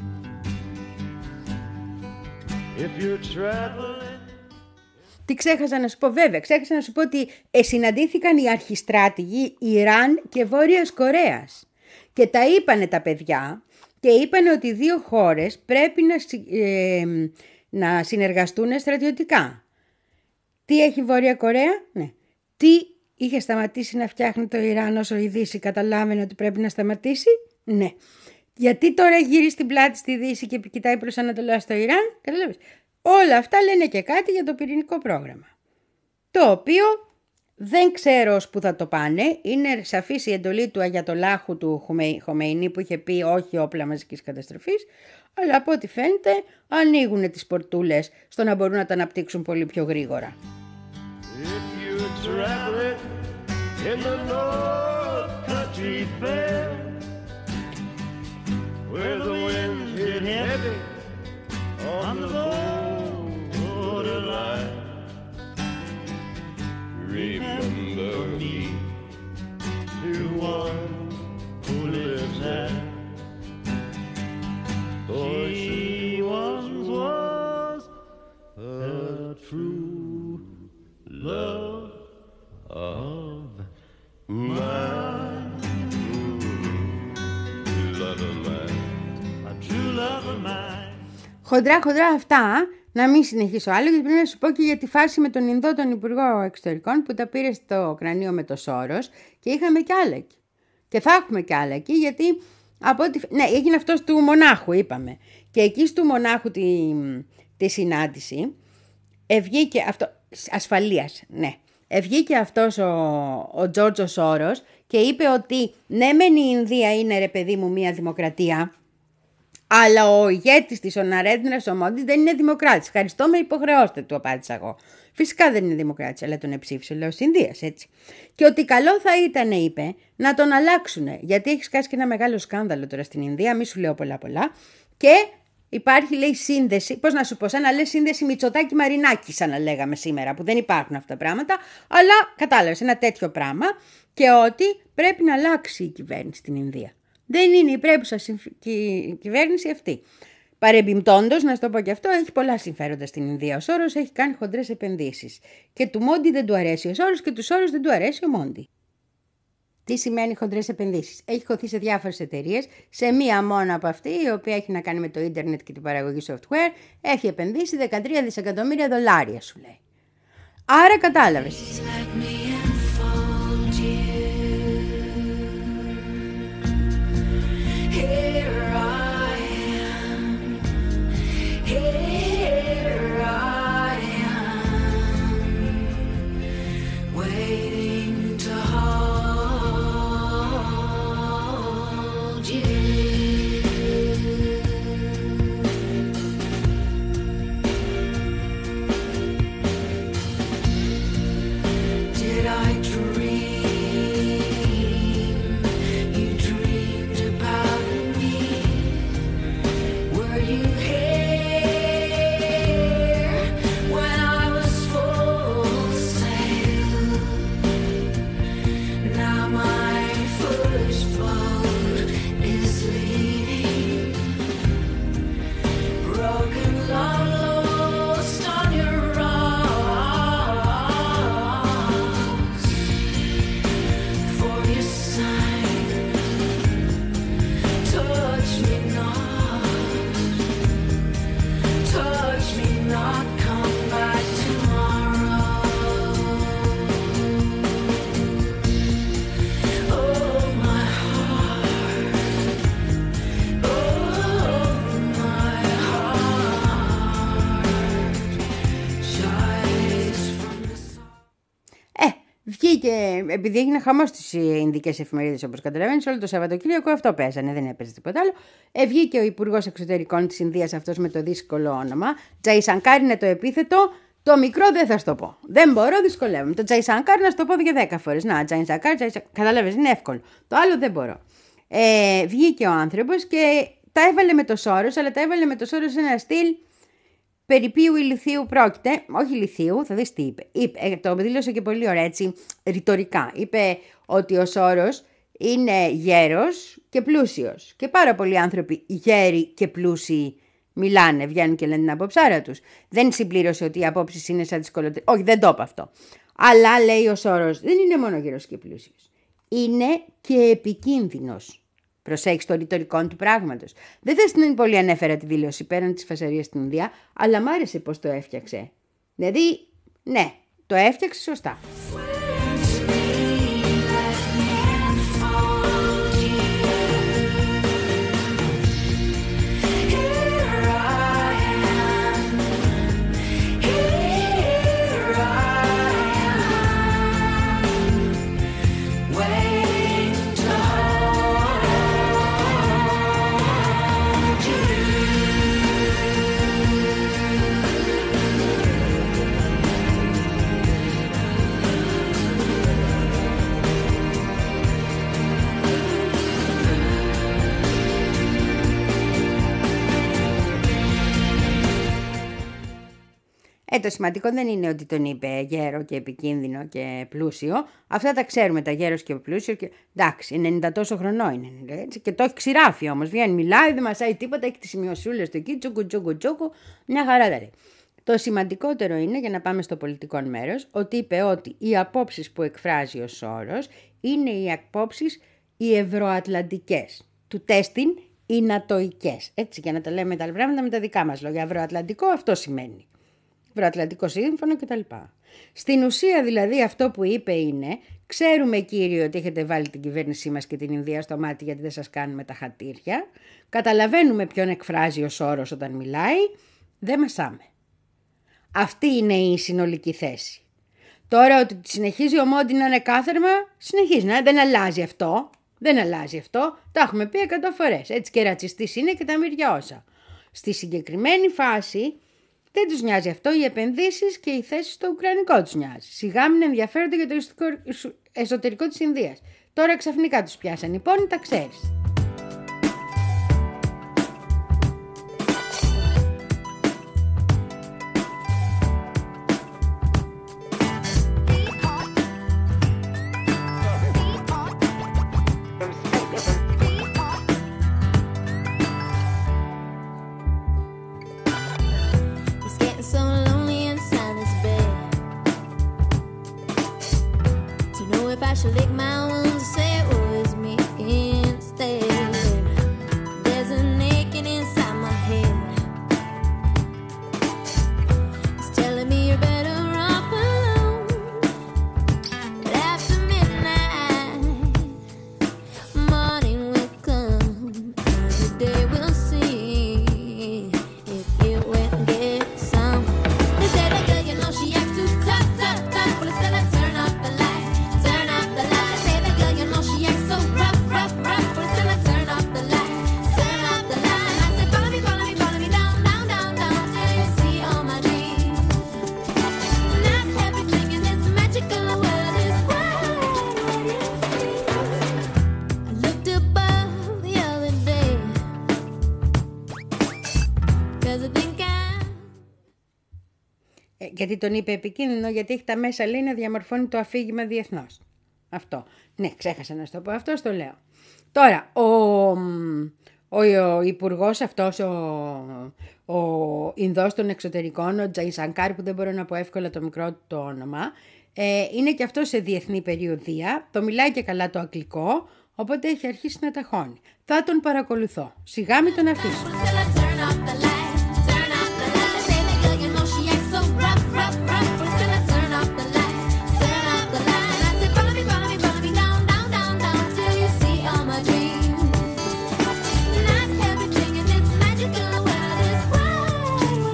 If you're traveling. Τι ξέχασα να σου πω, βέβαια, ξέχασα να σου πω ότι ε, συναντήθηκαν οι αρχιστράτηγοι Ιράν και Βόρειας Κορέας και τα είπανε τα παιδιά και είπανε ότι οι δύο χώρες πρέπει να, ε, να συνεργαστούν στρατιωτικά. Τι έχει η Βόρεια Κορέα? Ναι. Τι είχε σταματήσει να φτιάχνει το Ιράν όσο η Δύση καταλάβαινε ότι πρέπει να σταματήσει? Ναι. Γιατί τώρα γυρίσει την πλάτη στη Δύση και κοιτάει προς Ανατολά στο Ιράν? Καταλάβεις. Όλα αυτά λένε και κάτι για το πυρηνικό πρόγραμμα. Το οποίο δεν ξέρω ως που θα το πάνε. Είναι σαφής η εντολή του Αγιατολάχου του Χομεϊνί που είχε πει όχι όπλα μαζικής καταστροφής. Αλλά από ό,τι φαίνεται ανοίγουν τις πορτούλες στο να μπορούν να τα αναπτύξουν πολύ πιο γρήγορα. In the North Country Fair, where the winds hit heavy on the borderline, remember me to one who lives there, for she once was a true love of mine, love of mine, a true love of mine. Χοντρά χοντρά αυτά, να μην συνεχίσω άλλο, γιατί πρέπει να σου πω και για τη φάση με τον Ινδό, τον Υπουργό Εξωτερικών, που τα πήρε στο κρανίο με το Σόρος και είχαμε κι άλλα εκεί. Και θα έχουμε κι άλλα εκεί, γιατί από ό,τι... ναι, έγινε αυτός του μονάχου, είπαμε. Και εκεί του μονάχου τη, τη συνάντηση, ευγήκε αυτό, ασφαλείας, ναι. Ευγήκε αυτός ο, ο Τζόρτζο Σόρος και είπε ότι ναι μεν η Ινδία είναι ρε παιδί μου μια δημοκρατία, αλλά ο ηγέτης της, ο Ναρέντρα Μόντι, δεν είναι δημοκράτης. Ευχαριστώ, με υποχρεώστε, του απάντησα εγώ. Φυσικά δεν είναι δημοκράτης, αλλά τον εψήφισε ο λαός της Ινδίας, έτσι. Και ότι καλό θα ήταν, είπε, να τον αλλάξουνε, γιατί έχει σκάσει και ένα μεγάλο σκάνδαλο τώρα στην Ινδία, μη σου λέω πολλά πολλά, και υπάρχει, λέει, σύνδεση, πώς να σου πω, σαν να λέει σύνδεση Μητσοτάκη Μαρινάκη, σαν να λέγαμε σήμερα, που δεν υπάρχουν αυτά τα πράγματα, αλλά κατάλαβες, ένα τέτοιο πράγμα, και ότι πρέπει να αλλάξει η κυβέρνηση στην Ινδία. Δεν είναι η πρέπουσα κυβέρνηση αυτή. Παρεμπιπτόντως, να σου το πω και αυτό, έχει πολλά συμφέροντα στην Ινδία. Ο Σόρος έχει κάνει χοντρές επενδύσεις. Και του Μόντι δεν του αρέσει ο Σόρος και του Σόρος δεν του αρέσει ο Μόντι. Τι σημαίνει χοντρές επενδύσεις? Έχει χωθεί σε διάφορες εταιρείες. Σε μία μόνο από αυτή, η οποία έχει να κάνει με το ίντερνετ και την παραγωγή software, έχει επενδύσει δεκατρία δισεκατομμύρια δολάρια, σου λέει. Άρα κατάλαβες. Here I am, here I am, waiting to hold you. Did βγήκε, επειδή έγινε χαμός στις Ινδικές εφημερίδες όπως καταλαβαίνεις, όλο το Σαββατοκύριακο αυτό παίζανε, δεν έπαιζε τίποτα άλλο. Ε, βγήκε ο Υπουργός Εξωτερικών της Ινδίας, αυτός με το δύσκολο όνομα, Τζαϊσανκάρ είναι το επίθετο. Το μικρό δεν θα σου το πω. Δεν μπορώ, δυσκολεύομαι. Το Τζαϊσανκάρ να σου το πω και δέκα φορές. Να, Τζαϊσανκάρ, Τζαϊσανκάρ. Καταλαβαίνεις, είναι εύκολο. Το άλλο δεν μπορώ. Ε, βγήκε ο άνθρωπος και τα έβαλε με το Σόρος, αλλά τα έβαλε με το Σόρος σε ένα στυλ περί ποιου ηλιθίου πρόκειται. Όχι ηλιθίου, θα δεις τι είπε. είπε ε, το δήλωσε και πολύ ωραία, έτσι, ρητορικά. Είπε ότι ο Σόρος είναι γέρος και πλούσιος. Και πάρα πολλοί άνθρωποι γέροι και πλούσιοι μιλάνε, βγαίνουν και λένε την απόψάρα τους. Δεν συμπλήρωσε ότι οι απόψεις είναι σαν τις κολοτρίες. Όχι, δεν το είπε αυτό. Αλλά λέει ο Σόρος, δεν είναι μόνο γέρος και πλούσιος. Είναι και επικίνδυνος. Προσέξτε το ρητορικό του πράγματος. Δεν θα στην πολύ ανέφερα τη δήλωση πέραν της φασαρίας στην Ινδία, αλλά μ' άρεσε πώς το έφτιαξε. Δηλαδή, ναι, το έφτιαξε σωστά. Ε, το σημαντικό δεν είναι ότι τον είπε γέρο και επικίνδυνο και πλούσιο. Αυτά τα ξέρουμε, τα γέρος και πλούσιο. Και... εντάξει, ενενήντα τόσο χρονών είναι. Έτσι, και το έχει ξηράφει όμως. Βγαίνει, μιλάει, δεν μασάει τίποτα, έχει τις σημειωσούλες του εκεί, τσούκου, τσούκου, τσούκου. Μια χαρά δηλαδή. Το σημαντικότερο είναι, για να πάμε στο πολιτικό μέρος, ότι είπε ότι οι απόψεις που εκφράζει ο Σόρος είναι οι απόψεις οι ευρωατλαντικές. Του τέστην οι νατοικές. Έτσι, για να τα λέμε τα πράγματα με τα δικά μας λόγια. Ευρωατλαντικό αυτό σημαίνει. Ευρωατλαντικό σύμφωνο κτλ. Στην ουσία δηλαδή αυτό που είπε είναι, ξέρουμε κύριε ότι έχετε βάλει την κυβέρνησή μας και την Ινδία στο μάτι γιατί δεν σας κάνουμε τα χατήρια. Καταλαβαίνουμε ποιον εκφράζει ο Σόρος όταν μιλάει, δεν μασάμε. Αυτή είναι η συνολική θέση. Τώρα ότι συνεχίζει ο Μόντι να είναι κάθαρμα, συνεχίζει να δεν αλλάζει αυτό. Δεν αλλάζει αυτό, το έχουμε πει εκατό φορές. Έτσι και ρατσιστής είναι και τα μύρια όσα. Στη συγκεκριμένη φάση δεν τους νοιάζει αυτό, οι επενδύσεις και οι θέσεις στο ουκρανικό τους νοιάζει. Σιγά μην ενδιαφέρονται για το εσωτερικό της Ινδίας. Τώρα ξαφνικά τους πιάσαν οι πόνοι, τα ξέρεις. Γιατί τον είπε επικίνδυνο, γιατί έχει τα μέσα, λέει, να διαμορφώνει το αφήγημα διεθνώς. Αυτό. Ναι, ξέχασα να σου το πω αυτό, το λέω. Τώρα, ο, ο, ο υπουργός αυτός, ο, ο Ινδός των εξωτερικών, ο Τζαϊσανκάρ, που δεν μπορώ να πω εύκολα το μικρό του το όνομα, ε, είναι και αυτό σε διεθνή περιοδία, το μιλάει και καλά το αγγλικό, οπότε έχει αρχίσει να ταχώνει. Θα τον παρακολουθώ. Σιγά μην τον αφήσω.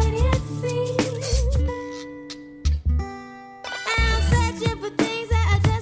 Searching for things that I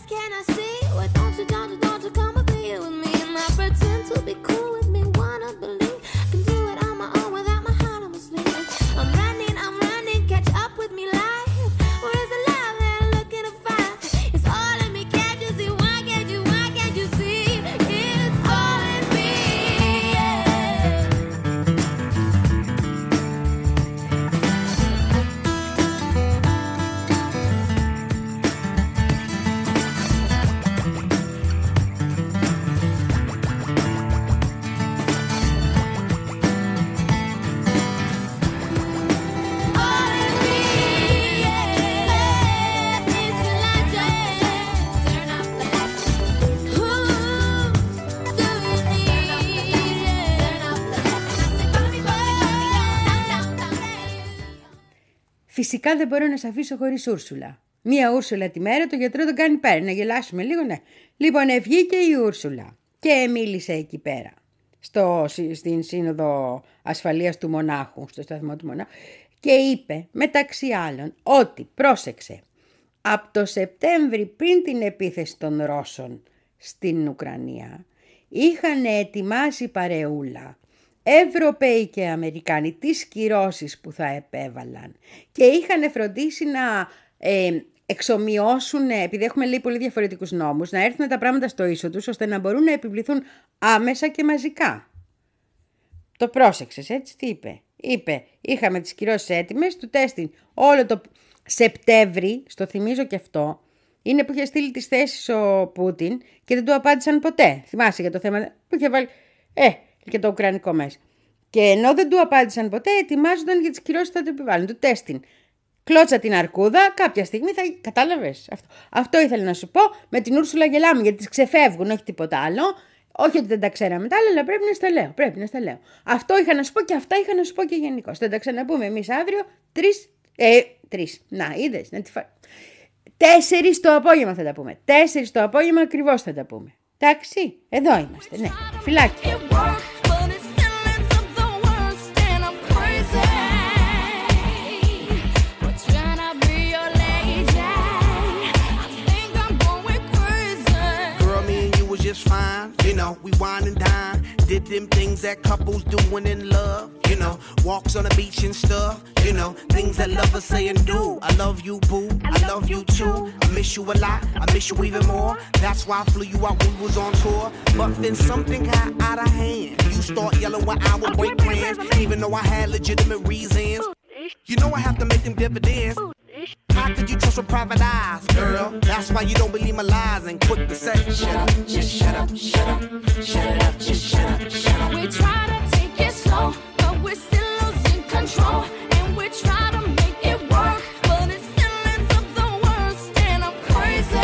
Φυσικά δεν μπορώ να σε αφήσω χωρίς Ούρσουλα. Μία Ούρσουλα τη μέρα, το γιατρό τον κάνει πέρα. Να γελάσουμε λίγο, ναι. Λοιπόν, βγήκε η Ούρσουλα και μίλησε εκεί πέρα. Στο, στην Σύνοδο Ασφαλείας του Μονάχου, στο σταθμό του Μονάχου. Και είπε, μεταξύ άλλων, ότι, πρόσεξε, από το Σεπτέμβρη πριν την επίθεση των Ρώσων στην Ουκρανία, είχαν ετοιμάσει παρεούλα Ευρωπαίοι και Αμερικάνοι τις κυρώσεις που θα επέβαλαν και είχαν φροντίσει να ε, εξομοιώσουν, επειδή έχουμε λέει πολύ διαφορετικούς νόμους, να έρθουν τα πράγματα στο ίσο τους ώστε να μπορούν να επιβληθούν άμεσα και μαζικά. Το πρόσεξες, έτσι, τι είπε. Είπε, είχαμε τις κυρώσεις έτοιμες, του τέστην όλο το Σεπτέμβρη, στο θυμίζω και αυτό, είναι που είχε στείλει τις θέσεις ο Πούτιν και δεν του απάντησαν ποτέ. Θυμάσαι για το θέμα που είχε βάλει, ε, και το ουκρανικό μέσα. Και ενώ δεν του απάντησαν ποτέ, ετοιμάζονταν για τις κυρώσεις που θα του επιβάλλουν. Του τέστην. Κλώτσα την αρκούδα, κάποια στιγμή θα. Κατάλαβες. Αυτό. Αυτό ήθελα να σου πω. Με την Ούρσουλα γελάμε γιατί τις ξεφεύγουν, όχι τίποτα άλλο. Όχι ότι δεν τα ξέραμε τα άλλα, αλλά πρέπει να στα λέω. Πρέπει να στα λέω. Αυτό είχα να σου πω και αυτά είχα να σου πω και γενικώς. Θα τα ξαναπούμε εμείς αύριο. Τρεις. Ε, τρεις. Να, είδες. Να τη φα... Τέσσερις το απόγευμα θα τα πούμε. Τέσσερις το απόγευμα ακριβώς θα τα πούμε. Εντάξει, εδώ είμαστε. Ναι, φιλάκι. Just fine, you know, we wine and dine. Did them things that couples do when in love, you know, walks on the beach and stuff, you know, things that lovers say and do. I love you, boo, I love you too. I miss you a lot, I miss you even more. That's why I flew you out when we was on tour. But then something got out of hand. You start yelling when I would break plans, even though I had legitimate reasons. You know I have to make them dividends. How could you trust with private eyes, girl? That's why you don't believe my lies and quick to say, shut up, just shut up, shut up, shut it up, just shut up, shut up. We try to take it slow, but we're still losing control, and we try to make it work, but it still ends up the worst, and I'm crazy.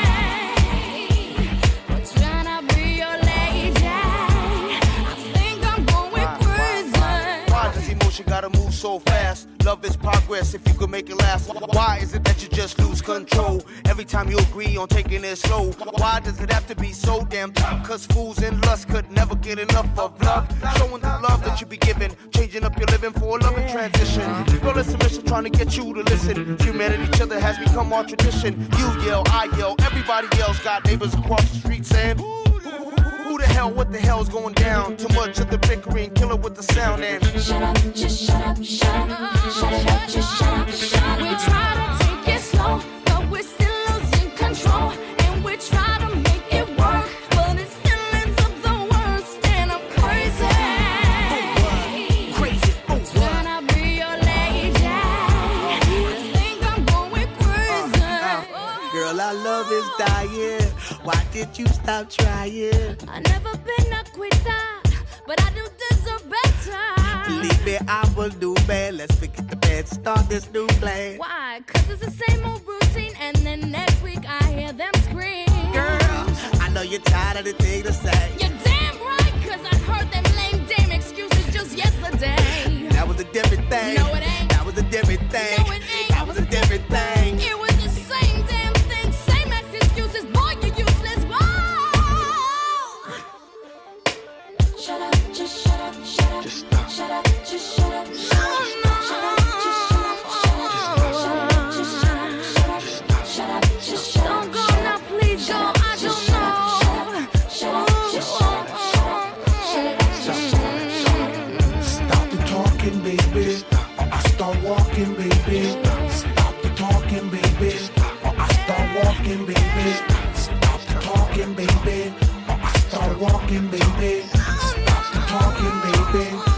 We're trying to be your lady. I think I'm going crazy. Why does emotion gotta move so fast? Love is progress if you could make it last. Why is it that you just lose control every time you agree on taking it slow? Why does it have to be so damn tough? Cause fools and lust could never get enough of love. Showing the love that you be giving, changing up your living for a loving transition. Girl, it's a mission trying to get you to listen. Humanity, each other has become our tradition. You yell, I yell, everybody else got neighbors across the street saying, who the hell, what the hell's going down? Too much of the bickering, kill it with the sound and shut up, just shut up, shut up, shut it up, just shut up, shut up. We try to take it slow, but we're still losing control, and we try to make it work, but it still ends up the worst, and I'm crazy. Crazy, oh what? Trying to be your lady. I think I'm going crazy. Uh, uh, girl, our love is dying. Why did you stop trying? I've never been a quitter, but I do deserve better. Believe me, I will do bad. Let's forget the bad, start this new plan. Why? Cause it's the same old routine, and then next week I hear them scream. Girl, I know you're tired of the thing to say. You're damn right, cause I heard them lame damn excuses just yesterday. That was a different thing. No, it ain't. That was a different thing. No, it ain't. That was a different thing. It was the same damn thing, same ex excuses. Boy, you're useless. Whoa! Shut up, just shut up, shut up. Just stop. Shut up, just shut up. No, no. Shut up, just shut up, shut up. Shut up, just shut up, shut up. Shut up, just shut up. Don't go now, please go. I don't know. Shut up, just shut up, shut up. Shut up, just shut up. Stop the talking, baby. Or I start walking, baby. Stop the talking, baby. Or I start walking, baby. Stop the talking, baby. Or I start walking, baby. Stop the talking, baby.